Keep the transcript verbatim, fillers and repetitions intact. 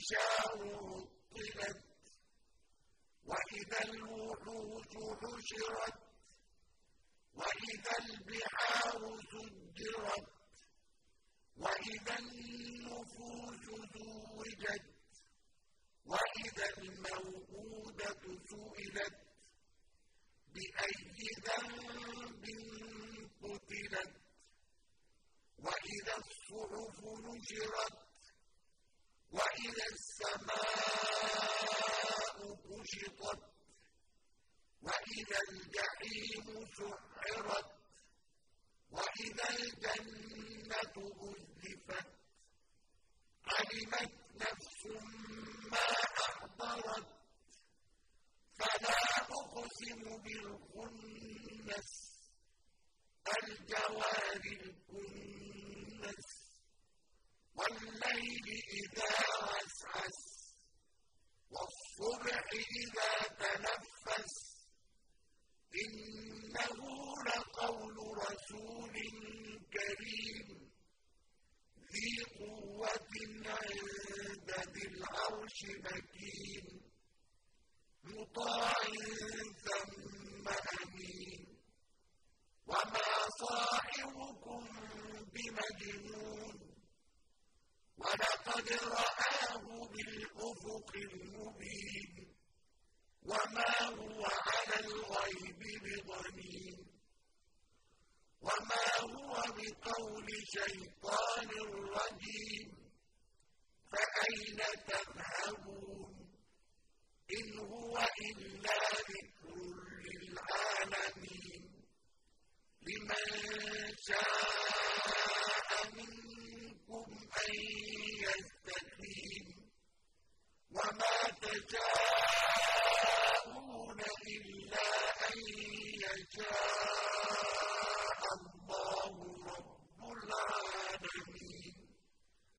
العشار عطلت وإذا الوحوش حشرت وإذا البحار سجرت وإذا النفوس زوجت وإذا الموءودة سئلت بأي ذنب قتلت وإذا الصحف نشرت وإذا السماء كشطت وإذا الجحيم سعرت وإذا الجنة أزلفت علمت نفس ما أحضرت فلا أقسم بالخنس الجوار الكنس والليل إذا عسعس والصبح إذا تنفس إنه لقول رسول كريم ذي قوة عند ذي العرش مكين مطاع ثم أمين وما صاحبكم بمجنون ولقد رآه بالأفق المبين وما هو على الغيب بضنين وما هو بقول شيطان رجيم فأين تذهبون إن هو إلا ذكر للعالمين لمن شاء منكم أن يستقيم وما تشاءون إلا أن يشاء